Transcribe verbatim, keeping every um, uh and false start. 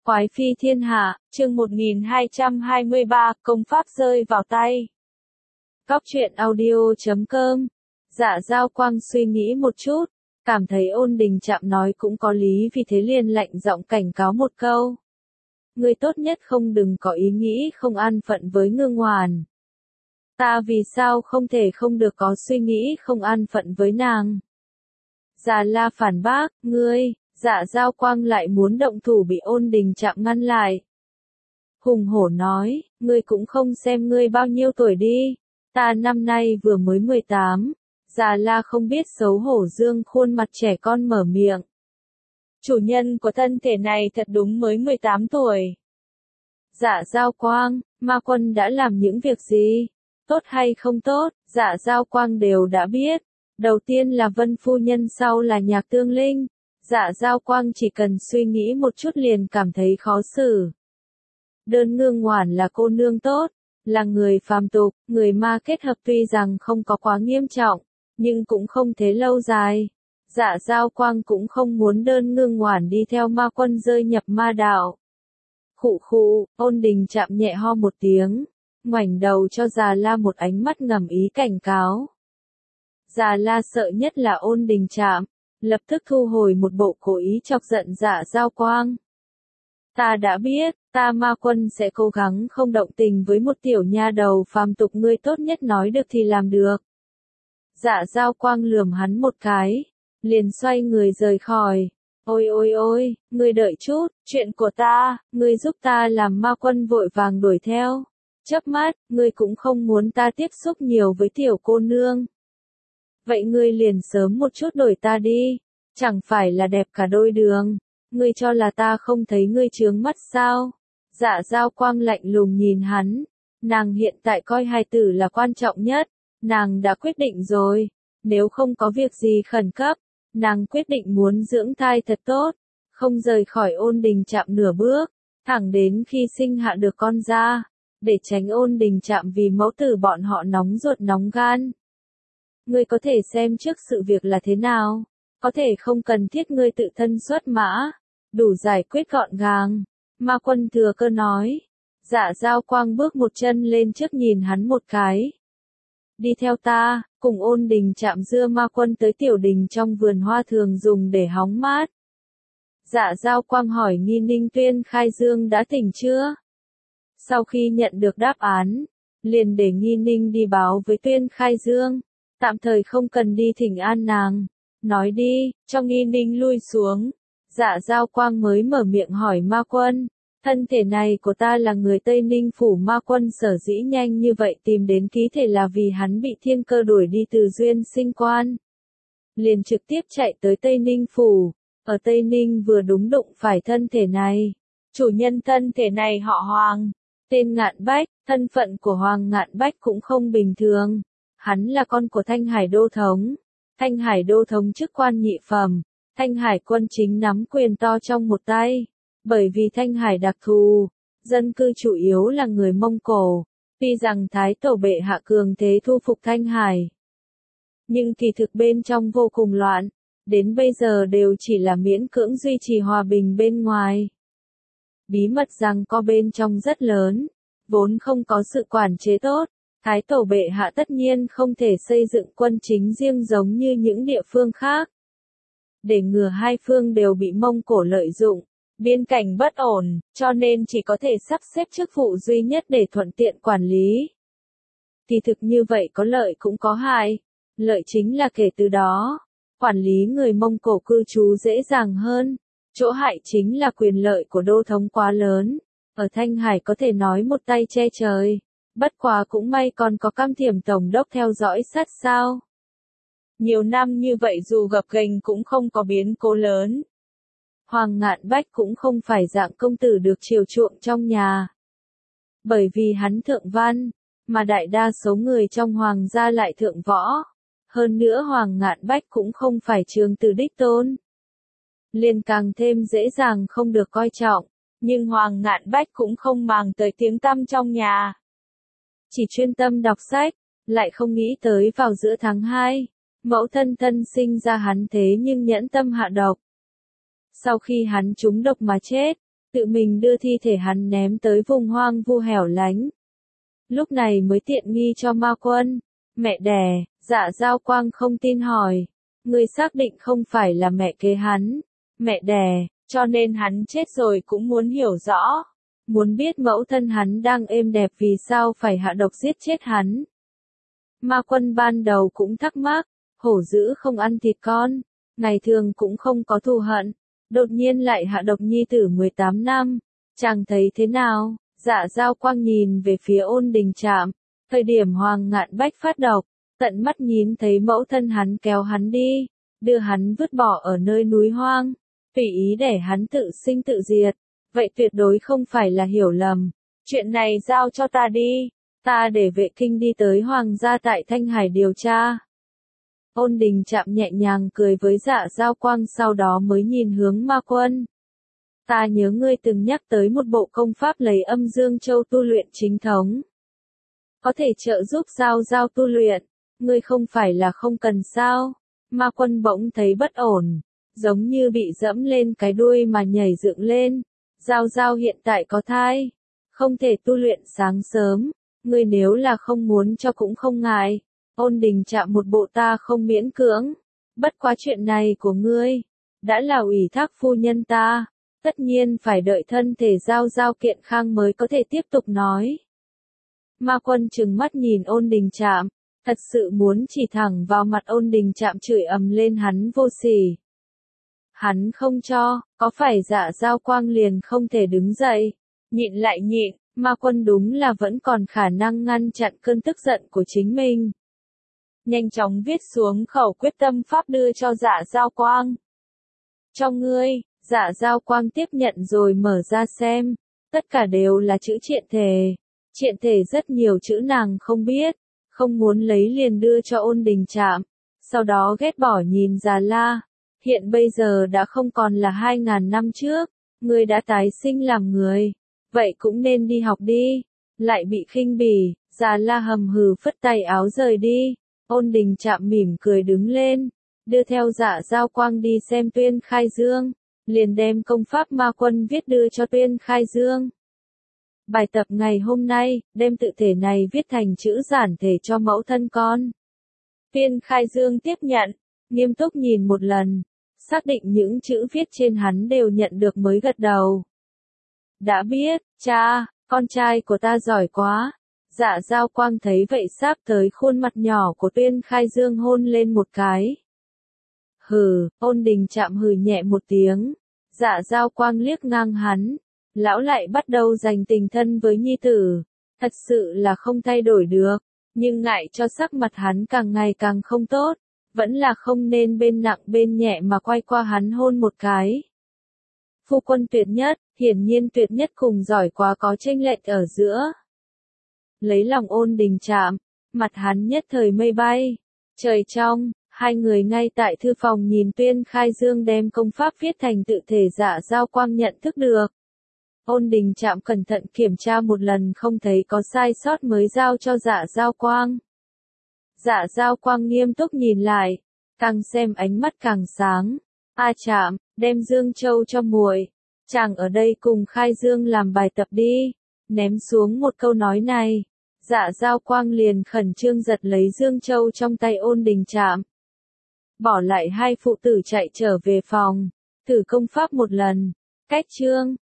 Quái phi thiên hạ, chương một nghìn hai trăm hai mươi ba, công pháp rơi vào tay. Cóc truyện audio chấm com. Dạ Giao Quang suy nghĩ một chút, cảm thấy Ôn Đình Trạm nói cũng có lý, vì thế liền lạnh giọng cảnh cáo một câu. Ngươi tốt nhất không đừng có ý nghĩ không an phận với Ngưng Hoàn. Ta vì sao không thể không được có suy nghĩ không an phận với nàng? Già La phản bác, ngươi. Dạ Giao Quang lại muốn động thủ bị Ôn Đình Trạm ngăn lại. Hùng hổ nói, ngươi cũng không xem ngươi bao nhiêu tuổi đi, ta năm nay vừa mới mười tám. Già La không biết xấu hổ dương khuôn mặt trẻ con mở miệng. Chủ nhân của thân thể này thật đúng mới mười tám tuổi. Dạ Giao Quang, Ma Quân đã làm những việc gì? Tốt hay không tốt, Dạ Giao Quang đều đã biết. Đầu tiên là Vân Phu Nhân, sau là Nhạc Tương Linh. Dạ Giao Quang chỉ cần suy nghĩ một chút liền cảm thấy khó xử. Đơn Ngưng Hoàn là cô nương tốt, là người phàm tục, người ma kết hợp tuy rằng không có quá nghiêm trọng, nhưng cũng không thế lâu dài. Dạ Giao Quang cũng không muốn Đơn Ngưng Hoàn đi theo Ma Quân rơi nhập ma đạo. Khụ khụ, Ôn Đình Trạm nhẹ ho một tiếng, ngoảnh đầu cho Già La một ánh mắt ngầm ý cảnh cáo. Già La sợ nhất là Ôn Đình Trạm, lập tức thu hồi một bộ cố ý chọc giận Dạ Giao Quang. Ta đã biết, ta Ma Quân sẽ cố gắng không động tình với một tiểu nha đầu phàm tục, ngươi tốt nhất nói được thì làm được. Dạ Giao Quang lườm hắn một cái, liền xoay người rời khỏi. Ôi ôi ôi, ngươi đợi chút, chuyện của ta, ngươi giúp ta làm. Ma Quân vội vàng đuổi theo. Chớp mắt, ngươi cũng không muốn ta tiếp xúc nhiều với tiểu cô nương. Vậy ngươi liền sớm một chút đổi ta đi, chẳng phải là đẹp cả đôi đường, ngươi cho là ta không thấy ngươi chướng mắt sao? Dạ Giao Quang lạnh lùng nhìn hắn, nàng hiện tại coi hài tử là quan trọng nhất, nàng đã quyết định rồi, nếu không có việc gì khẩn cấp, nàng quyết định muốn dưỡng thai thật tốt, không rời khỏi Ôn Đình Trạm nửa bước, thẳng đến khi sinh hạ được con ra, để tránh Ôn Đình Trạm vì mẫu tử bọn họ nóng ruột nóng gan. Ngươi có thể xem trước sự việc là thế nào, có thể không cần thiết ngươi tự thân xuất mã, đủ giải quyết gọn gàng. Ma Quân thừa cơ nói. Dạ Giao Quang bước một chân lên trước nhìn hắn một cái. Đi theo ta, cùng Ôn Đình Trạm dưa Ma Quân tới tiểu đình trong vườn hoa thường dùng để hóng mát. Dạ Giao Quang hỏi Nghi Ninh Tuyên Khai Dương đã tỉnh chưa? Sau khi nhận được đáp án, liền để Nghi Ninh đi báo với Tuyên Khai Dương. Tạm thời không cần đi thỉnh an nàng. Nói đi, cho Nghi Ninh lui xuống. Dạ Giao Quang mới mở miệng hỏi Ma Quân. Thân thể này của ta là người Tây Ninh Phủ. Ma Quân sở dĩ nhanh như vậy tìm đến ký thể là vì hắn bị thiên cơ đuổi đi từ Duyên Sinh Quan. Liền trực tiếp chạy tới Tây Ninh Phủ. Ở Tây Ninh vừa đúng đụng phải thân thể này. Chủ nhân thân thể này họ Hoàng. Tên Ngạn Bách, thân phận của Hoàng Ngạn Bách cũng không bình thường. Hắn là con của Thanh Hải Đô Thống. Thanh Hải Đô Thống chức quan nhị phẩm, Thanh Hải quân chính nắm quyền to trong một tay. Bởi vì Thanh Hải đặc thù, dân cư chủ yếu là người Mông Cổ. Tuy rằng Thái Tổ bệ hạ cường thế thu phục Thanh Hải, nhưng kỳ thực bên trong vô cùng loạn, đến bây giờ đều chỉ là miễn cưỡng duy trì hòa bình bên ngoài. Bí mật rằng co bên trong rất lớn, vốn không có sự quản chế tốt. Thái Tổ bệ hạ tất nhiên không thể xây dựng quân chính riêng giống như những địa phương khác. Để ngừa hai phương đều bị Mông Cổ lợi dụng, biên cảnh bất ổn, cho nên chỉ có thể sắp xếp chức vụ duy nhất để thuận tiện quản lý. Thì thực như vậy có lợi cũng có hại. Lợi chính là kể từ đó, quản lý người Mông Cổ cư trú dễ dàng hơn. Chỗ hại chính là quyền lợi của đô thống quá lớn. Ở Thanh Hải có thể nói một tay che trời. Bất quá cũng may còn có Cam Thiểm tổng đốc theo dõi sát sao. Nhiều năm như vậy dù gập ghềnh cũng không có biến cố lớn. Hoàng Ngạn Bách cũng không phải dạng công tử được chiều chuộng trong nhà. Bởi vì hắn thượng văn, mà đại đa số người trong hoàng gia lại thượng võ. Hơn nữa Hoàng Ngạn Bách cũng không phải trường tử đích tôn. Liền càng thêm dễ dàng không được coi trọng. Nhưng Hoàng Ngạn Bách cũng không màng tới tiếng tăm trong nhà. Chỉ chuyên tâm đọc sách, lại không nghĩ tới vào giữa tháng hai, mẫu thân thân sinh ra hắn thế nhưng nhẫn tâm hạ độc. Sau khi hắn trúng độc mà chết, tự mình đưa thi thể hắn ném tới vùng hoang vu hẻo lánh. Lúc này mới tiện nghi cho Ma Quân. Mẹ đẻ, Dạ Giao Quang không tin hỏi. Ngươi xác định không phải là mẹ kế hắn. Mẹ đẻ, cho nên hắn chết rồi cũng muốn hiểu rõ. Muốn biết mẫu thân hắn đang êm đẹp vì sao phải hạ độc giết chết hắn. Ma Quân ban đầu cũng thắc mắc, hổ dữ không ăn thịt con, ngày thường cũng không có thù hận, đột nhiên lại hạ độc nhi tử mười tám năm, chàng thấy thế nào? Dạ Giao Quang nhìn về phía Ôn Đình Trạm, thời điểm Hoàng Ngạn Bách phát độc, tận mắt nhìn thấy mẫu thân hắn kéo hắn đi, đưa hắn vứt bỏ ở nơi núi hoang, tùy ý để hắn tự sinh tự diệt, vậy tuyệt đối không phải là hiểu lầm, chuyện này giao cho ta đi, ta để vệ kinh đi tới Hoàng gia tại Thanh Hải điều tra. Ôn Đình Trạm nhẹ nhàng cười với Dạ Giao Quang sau đó mới nhìn hướng Ma Quân. Ta nhớ ngươi từng nhắc tới một bộ công pháp lấy âm dương châu tu luyện chính thống. Có thể trợ giúp Giao Giao tu luyện, ngươi không phải là không cần sao? Ma Quân bỗng thấy bất ổn, giống như bị dẫm lên cái đuôi mà nhảy dựng lên. Giao Giao hiện tại có thai, không thể tu luyện sáng sớm, ngươi nếu là không muốn cho cũng không ngại. Ôn Đình Trạm một bộ ta không miễn cưỡng, bất quá chuyện này của ngươi, đã là ủy thác phu nhân ta, tất nhiên phải đợi thân thể Giao Giao kiện khang mới có thể tiếp tục nói. Ma Quân trừng mắt nhìn Ôn Đình Trạm, thật sự muốn chỉ thẳng vào mặt Ôn Đình Trạm chửi ầm lên hắn vô sỉ. Hắn không cho, có phải Dạ Giao Quang liền không thể đứng dậy, nhịn lại nhịn, Ma Quân đúng là vẫn còn khả năng ngăn chặn cơn tức giận của chính mình. Nhanh chóng viết xuống khẩu quyết tâm pháp đưa cho Dạ Giao Quang. Cho ngươi, Dạ Giao Quang tiếp nhận rồi mở ra xem, tất cả đều là chữ triện thể. Triện thể rất nhiều chữ nàng không biết, không muốn lấy liền đưa cho Ôn Đình Trạm, sau đó ghét bỏ nhìn Già La. Hiện bây giờ đã không còn là hai ngàn năm trước, ngươi đã tái sinh làm người, vậy cũng nên đi học đi, lại bị khinh bỉ, Già La hầm hừ phất tay áo rời đi. Ôn Đình Trạm mỉm cười đứng lên, đưa theo Dạ Giao Quang đi xem Tuyên Khai Dương, liền đem công pháp Ma Quân viết đưa cho Tuyên Khai Dương. Bài tập ngày hôm nay, đem tự thể này viết thành chữ giản thể cho mẫu thân con. Tuyên Khai Dương tiếp nhận, nghiêm túc nhìn một lần, xác định những chữ viết trên hắn đều nhận được mới gật đầu. Đã biết, cha, con trai của ta giỏi quá. Dạ Giao Quang thấy vậy sáp tới khuôn mặt nhỏ của Tuyên Khai Dương hôn lên một cái. Hừ, Ôn Đình Trạm hừ nhẹ một tiếng. Dạ Giao Quang liếc ngang hắn. Lão lại bắt đầu dành tình thân với nhi tử. Thật sự là không thay đổi được. Nhưng ngại cho sắc mặt hắn càng ngày càng không tốt. Vẫn là không nên bên nặng bên nhẹ mà quay qua hắn hôn một cái. Phu quân tuyệt nhất, hiển nhiên tuyệt nhất cùng giỏi quá có chênh lệch ở giữa. Lấy lòng Ôn Đình Trạm, mặt hắn nhất thời mây bay. Trời trong, hai người ngay tại thư phòng nhìn Tuyên Khai Dương đem công pháp viết thành tự thể Dạ Giao Quang nhận thức được. Ôn Đình Trạm cẩn thận kiểm tra một lần không thấy có sai sót mới giao cho Dạ Giao Quang. Dạ Giao Quang nghiêm túc nhìn lại, càng xem ánh mắt càng sáng. A Trạm, đem Dương Châu cho muội, chàng ở đây cùng Khai Dương làm bài tập đi. Ném xuống một câu nói này, Dạ Giao Quang liền khẩn trương giật lấy Dương Châu trong tay Ôn Đình Trạm. Bỏ lại hai phụ tử chạy trở về phòng, thử công pháp một lần. Cách chương